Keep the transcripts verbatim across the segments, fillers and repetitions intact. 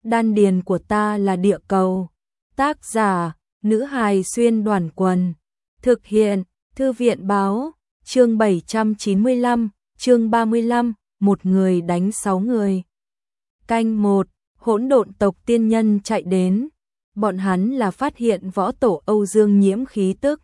Đan điền của ta là địa cầu. Tác giả, nữ hài xuyên đoàn quần. Thực hiện, thư viện báo, chương bảy trăm chín mươi lăm, chương ba mươi lăm, một người đánh sáu người. Canh một, hỗn độn tộc tiên nhân chạy đến. Bọn hắn là phát hiện võ tổ Âu Dương nhiễm khí tức.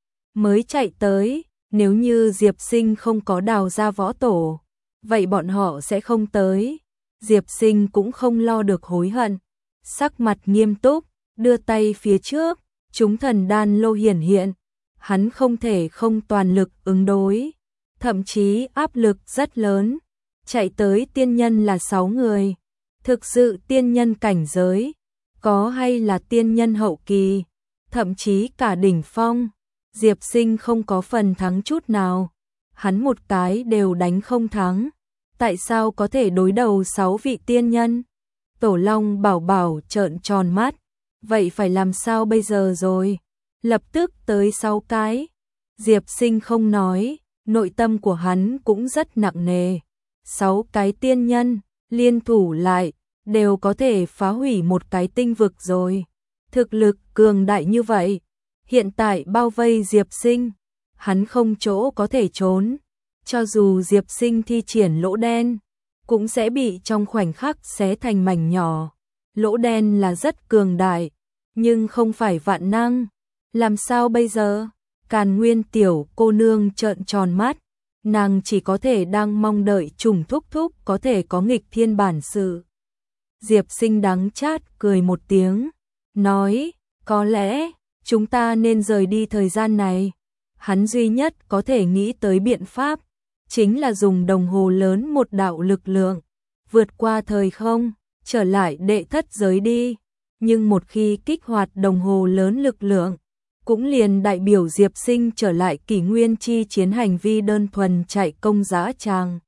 Mới chạy tới, nếu như Diệp Sinh không có đào ra võ tổ, vậy bọn họ sẽ không tới. Diệp Sinh cũng không lo được hối hận. Sắc mặt nghiêm túc, đưa tay phía trước, chúng thần đan lô hiển hiện. Hắn không thể không toàn lực ứng đối, thậm chí áp lực rất lớn. Chạy tới tiên nhân là sáu người. Thực sự tiên nhân cảnh giới, có hay là tiên nhân hậu kỳ, thậm chí cả đỉnh phong. Diệp Sinh không có phần thắng chút nào. Hắn một cái đều đánh không thắng. Tại sao có thể đối đầu sáu vị tiên nhân? Tổ Long Bảo Bảo trợn tròn mắt. Vậy phải làm sao bây giờ rồi? Lập tức tới sáu cái. Diệp Sinh không nói, nội tâm của hắn cũng rất nặng nề. Sáu cái tiên nhân, liên thủ lại, đều có thể phá hủy một cái tinh vực rồi. Thực lực cường đại như vậy, hiện tại bao vây Diệp Sinh, hắn không chỗ có thể trốn. Cho dù Diệp Sinh thi triển lỗ đen, cũng sẽ bị trong khoảnh khắc xé thành mảnh nhỏ. Lỗ đen là rất cường đại, nhưng không phải vạn năng. Làm sao bây giờ? Càn Nguyên tiểu cô nương trợn tròn mắt, nàng chỉ có thể đang mong đợi trùng thúc thúc có thể có nghịch thiên bản sự. Diệp Sinh đắng chát cười một tiếng, nói, có lẽ chúng ta nên rời đi thời gian này. Hắn duy nhất có thể nghĩ tới biện pháp, chính là dùng đồng hồ lớn một đạo lực lượng, vượt qua thời không, trở lại đệ thất giới đi. Nhưng một khi kích hoạt đồng hồ lớn lực lượng, cũng liền đại biểu Diệp Sinh trở lại kỷ nguyên chi chiến hành vi đơn thuần chạy công dã tràng.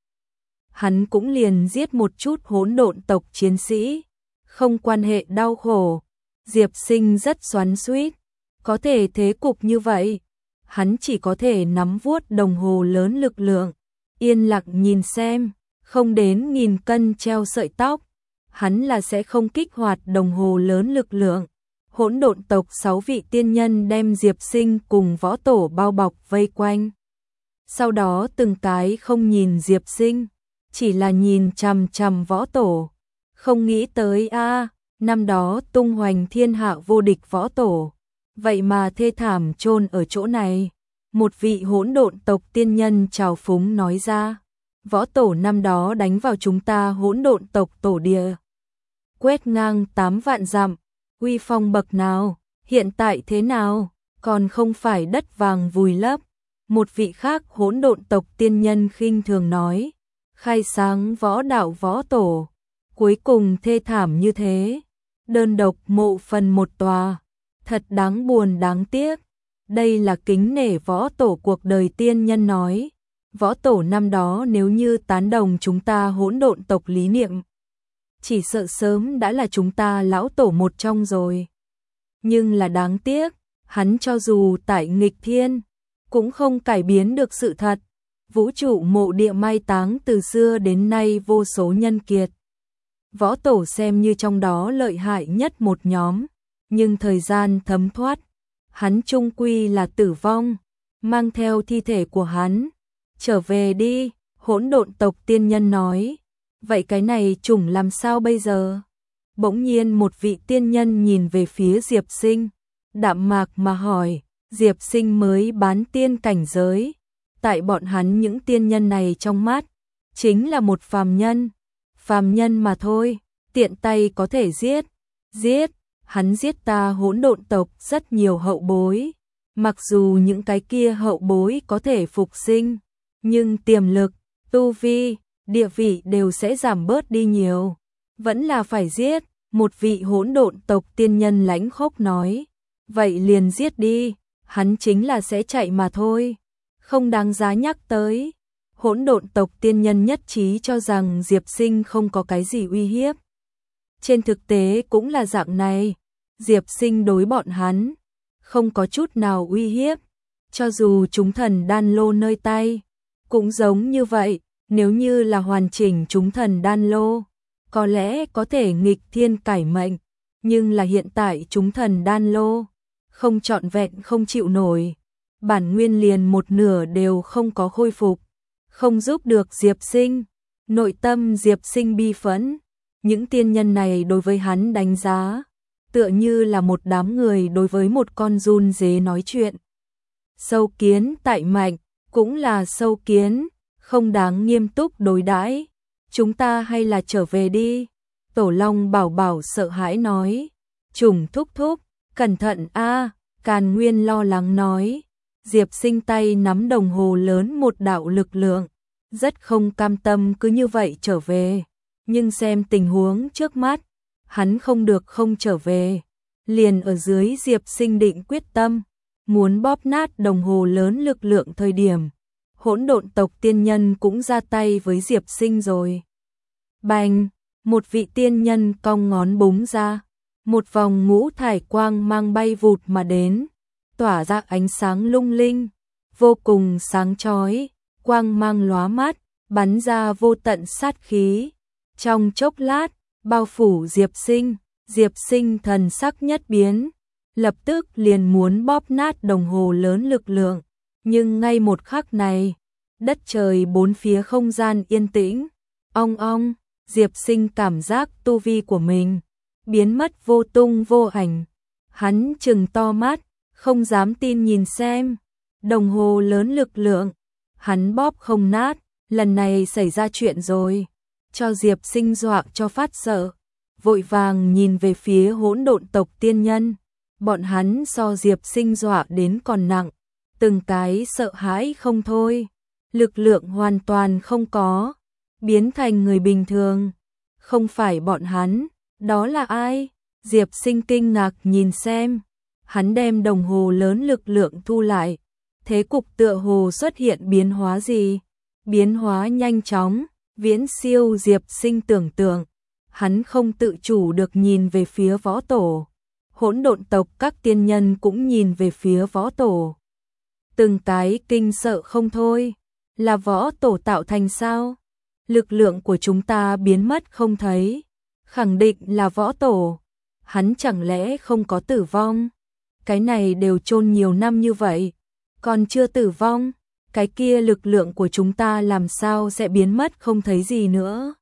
Hắn cũng liền giết một chút hỗn độn tộc chiến sĩ, không quan hệ đau khổ. Diệp Sinh rất xoắn xuýt, có thể thế cục như vậy, hắn chỉ có thể nắm vuốt đồng hồ lớn lực lượng, yên lặng nhìn xem, không đến nghìn cân treo sợi tóc, hắn là sẽ không kích hoạt đồng hồ lớn lực lượng. Hỗn độn tộc sáu vị tiên nhân đem Diệp Sinh cùng võ tổ bao bọc vây quanh. Sau đó từng cái không nhìn Diệp Sinh, chỉ là nhìn chằm chằm võ tổ. Không nghĩ tới a, à, năm đó tung hoành thiên hạ vô địch võ tổ, vậy mà thê thảm chôn ở chỗ này. Một vị hỗn độn tộc tiên nhân trào phúng nói ra, võ tổ năm đó đánh vào chúng ta hỗn độn tộc tổ địa, quét ngang tám vạn dặm, uy phong bậc nào, hiện tại thế nào, còn không phải đất vàng vùi lấp. Một vị khác hỗn độn tộc tiên nhân khinh thường nói, khai sáng võ đạo võ tổ, cuối cùng thê thảm như thế, đơn độc mộ phần một tòa, thật đáng buồn đáng tiếc. Đây là kính nể võ tổ cuộc đời tiên nhân nói, võ tổ năm đó nếu như tán đồng chúng ta hỗn độn tộc lý niệm, chỉ sợ sớm đã là chúng ta lão tổ một trong rồi. Nhưng là đáng tiếc, hắn cho dù tại nghịch thiên, cũng không cải biến được sự thật. Vũ trụ mộ địa mai táng từ xưa đến nay vô số nhân kiệt. Võ tổ xem như trong đó lợi hại nhất một nhóm, nhưng thời gian thấm thoát, hắn chung quy là tử vong, mang theo thi thể của hắn. Trở về đi, hỗn độn tộc tiên nhân nói. Vậy cái này chủng làm sao bây giờ? Bỗng nhiên một vị tiên nhân nhìn về phía Diệp Sinh, đạm mạc mà hỏi, Diệp Sinh mới bán tiên cảnh giới, tại bọn hắn những tiên nhân này trong mắt, chính là một phàm nhân, phàm nhân mà thôi, tiện tay có thể giết, giết, hắn giết ta hỗn độn tộc rất nhiều hậu bối, mặc dù những cái kia hậu bối có thể phục sinh, nhưng tiềm lực, tu vi, địa vị đều sẽ giảm bớt đi nhiều, vẫn là phải giết. Một vị hỗn độn tộc tiên nhân lãnh khốc nói, vậy liền giết đi, hắn chính là sẽ chạy mà thôi, không đáng giá nhắc tới. Hỗn độn tộc tiên nhân nhất trí cho rằng Diệp Sinh không có cái gì uy hiếp. Trên thực tế cũng là dạng này, Diệp Sinh đối bọn hắn không có chút nào uy hiếp, cho dù chúng thần đan lô nơi tay, cũng giống như vậy. Nếu như là hoàn chỉnh chúng thần đan lô, có lẽ có thể nghịch thiên cải mệnh, nhưng là hiện tại chúng thần đan lô, không trọn vẹn không chịu nổi, bản nguyên liền một nửa đều không có khôi phục, không giúp được Diệp Sinh. Nội tâm Diệp Sinh bi phẫn, những tiên nhân này đối với hắn đánh giá, tựa như là một đám người đối với một con giun dế nói chuyện. Sâu kiến tại mạnh, cũng là sâu kiến, không đáng nghiêm túc đối đãi. Chúng ta hay là trở về đi. Tổ Long Bảo Bảo sợ hãi nói. Trùng thúc thúc, cẩn thận a. Càn Nguyên lo lắng nói. Diệp Sinh tay nắm đồng hồ lớn một đạo lực lượng, rất không cam tâm cứ như vậy trở về, nhưng xem tình huống trước mắt, hắn không được không trở về. Liền ở dưới Diệp Sinh định quyết tâm, muốn bóp nát đồng hồ lớn lực lượng thời điểm, hỗn độn tộc tiên nhân cũng ra tay với Diệp Sinh rồi. Bành, một vị tiên nhân cong ngón búng ra, một vòng ngũ thải quang mang bay vụt mà đến, tỏa ra ánh sáng lung linh, vô cùng sáng chói, quang mang lóa mắt, bắn ra vô tận sát khí. Trong chốc lát, bao phủ Diệp Sinh, Diệp Sinh thần sắc nhất biến, lập tức liền muốn bóp nát đồng hồ lớn lực lượng, nhưng ngay một khắc này, đất trời bốn phía không gian yên tĩnh, ong ong, Diệp Sinh cảm giác tu vi của mình biến mất vô tung vô ảnh. Hắn trừng to mắt, không dám tin nhìn xem, đồng hồ lớn lực lượng, hắn bóp không nát, lần này xảy ra chuyện rồi, cho Diệp Sinh dọa cho phát sợ, vội vàng nhìn về phía hỗn độn tộc tiên nhân, bọn hắn so Diệp Sinh dọa đến còn nặng, từng cái sợ hãi không thôi, lực lượng hoàn toàn không có, biến thành người bình thường, không phải bọn hắn, đó là ai? Diệp Sinh kinh ngạc nhìn xem, hắn đem đồng hồ lớn lực lượng thu lại, thế cục tựa hồ xuất hiện biến hóa gì, biến hóa nhanh chóng, viễn siêu Diệp Sinh tưởng tượng, hắn không tự chủ được nhìn về phía võ tổ, hỗn độn tộc các tiên nhân cũng nhìn về phía võ tổ, từng cái kinh sợ không thôi, là võ tổ tạo thành sao? Lực lượng của chúng ta biến mất không thấy, khẳng định là võ tổ, hắn chẳng lẽ không có tử vong? Cái này đều chôn nhiều năm như vậy, còn chưa tử vong, cái kia lực lượng của chúng ta làm sao sẽ biến mất không thấy gì nữa?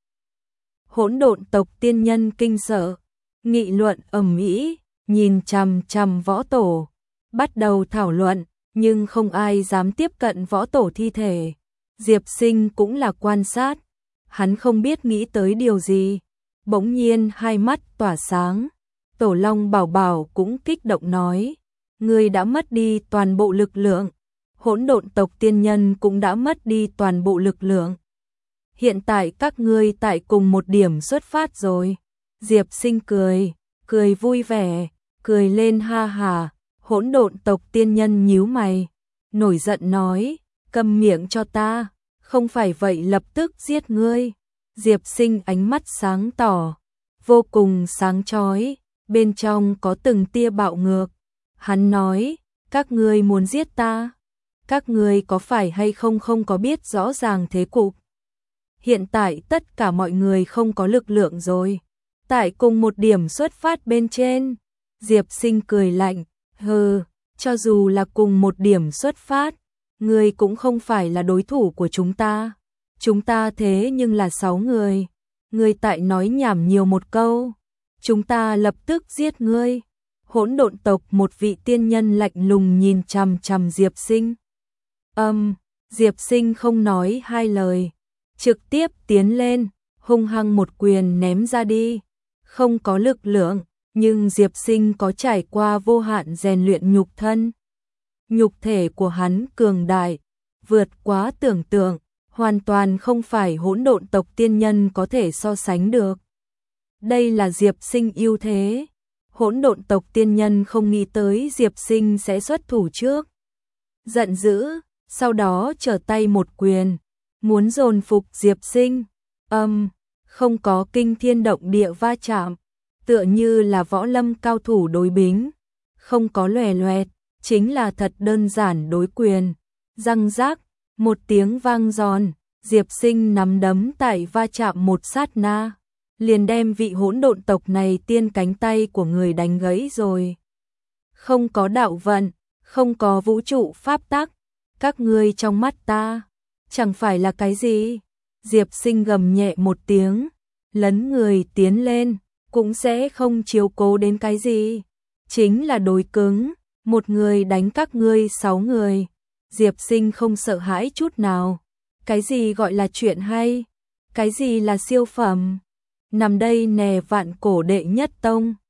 Hỗn độn tộc tiên nhân kinh sợ, nghị luận ầm ĩ, nhìn chằm chằm võ tổ, bắt đầu thảo luận, nhưng không ai dám tiếp cận võ tổ thi thể. Diệp Sinh cũng là quan sát, hắn không biết nghĩ tới điều gì, bỗng nhiên hai mắt tỏa sáng. Tổ Long Bảo Bảo cũng kích động nói, ngươi đã mất đi toàn bộ lực lượng, hỗn độn tộc tiên nhân cũng đã mất đi toàn bộ lực lượng. Hiện tại các ngươi tại cùng một điểm xuất phát rồi. Diệp Sinh cười, cười vui vẻ, cười lên ha hà, hỗn độn tộc tiên nhân nhíu mày, nổi giận nói, câm miệng cho ta, không phải vậy lập tức giết ngươi. Diệp Sinh ánh mắt sáng tỏ, vô cùng sáng chói, bên trong có từng tia bạo ngược. Hắn nói, các ngươi muốn giết ta, các ngươi có phải hay không không có biết rõ ràng thế cục. Hiện tại tất cả mọi người không có lực lượng rồi, tại cùng một điểm xuất phát bên trên. Diệp Sinh cười lạnh, hừ, cho dù là cùng một điểm xuất phát, ngươi cũng không phải là đối thủ của chúng ta. Chúng ta thế nhưng là sáu người, ngươi tại nói nhảm nhiều một câu, chúng ta lập tức giết ngươi. Hỗn độn tộc một vị tiên nhân lạnh lùng nhìn chằm chằm Diệp Sinh. Âm, um, Diệp Sinh không nói hai lời, trực tiếp tiến lên, hung hăng một quyền ném ra đi. Không có lực lượng, nhưng Diệp Sinh có trải qua vô hạn rèn luyện nhục thân. Nhục thể của hắn cường đại, vượt quá tưởng tượng, hoàn toàn không phải hỗn độn tộc tiên nhân có thể so sánh được. Đây là Diệp Sinh ưu thế. Hỗn độn tộc tiên nhân không nghĩ tới Diệp Sinh sẽ xuất thủ trước. Giận dữ, sau đó trở tay một quyền, muốn dồn phục Diệp Sinh. Âm, um, không có kinh thiên động địa va chạm, tựa như là võ lâm cao thủ đối bính, không có lòe loẹt, chính là thật đơn giản đối quyền. Răng rác, một tiếng vang giòn, Diệp Sinh nắm đấm tại va chạm một sát na, liền đem vị hỗn độn tộc này tiên cánh tay của người đánh gãy rồi. Không có đạo vận, không có vũ trụ pháp tắc, các ngươi trong mắt ta, chẳng phải là cái gì? Diệp Sinh gầm nhẹ một tiếng, lấn người tiến lên, cũng sẽ không chiếu cố đến cái gì. Chính là đối cứng, một người đánh các ngươi sáu người. Diệp Sinh không sợ hãi chút nào. Cái gì gọi là chuyện hay? Cái gì là siêu phẩm? Nằm đây nè vạn cổ đệ nhất tông.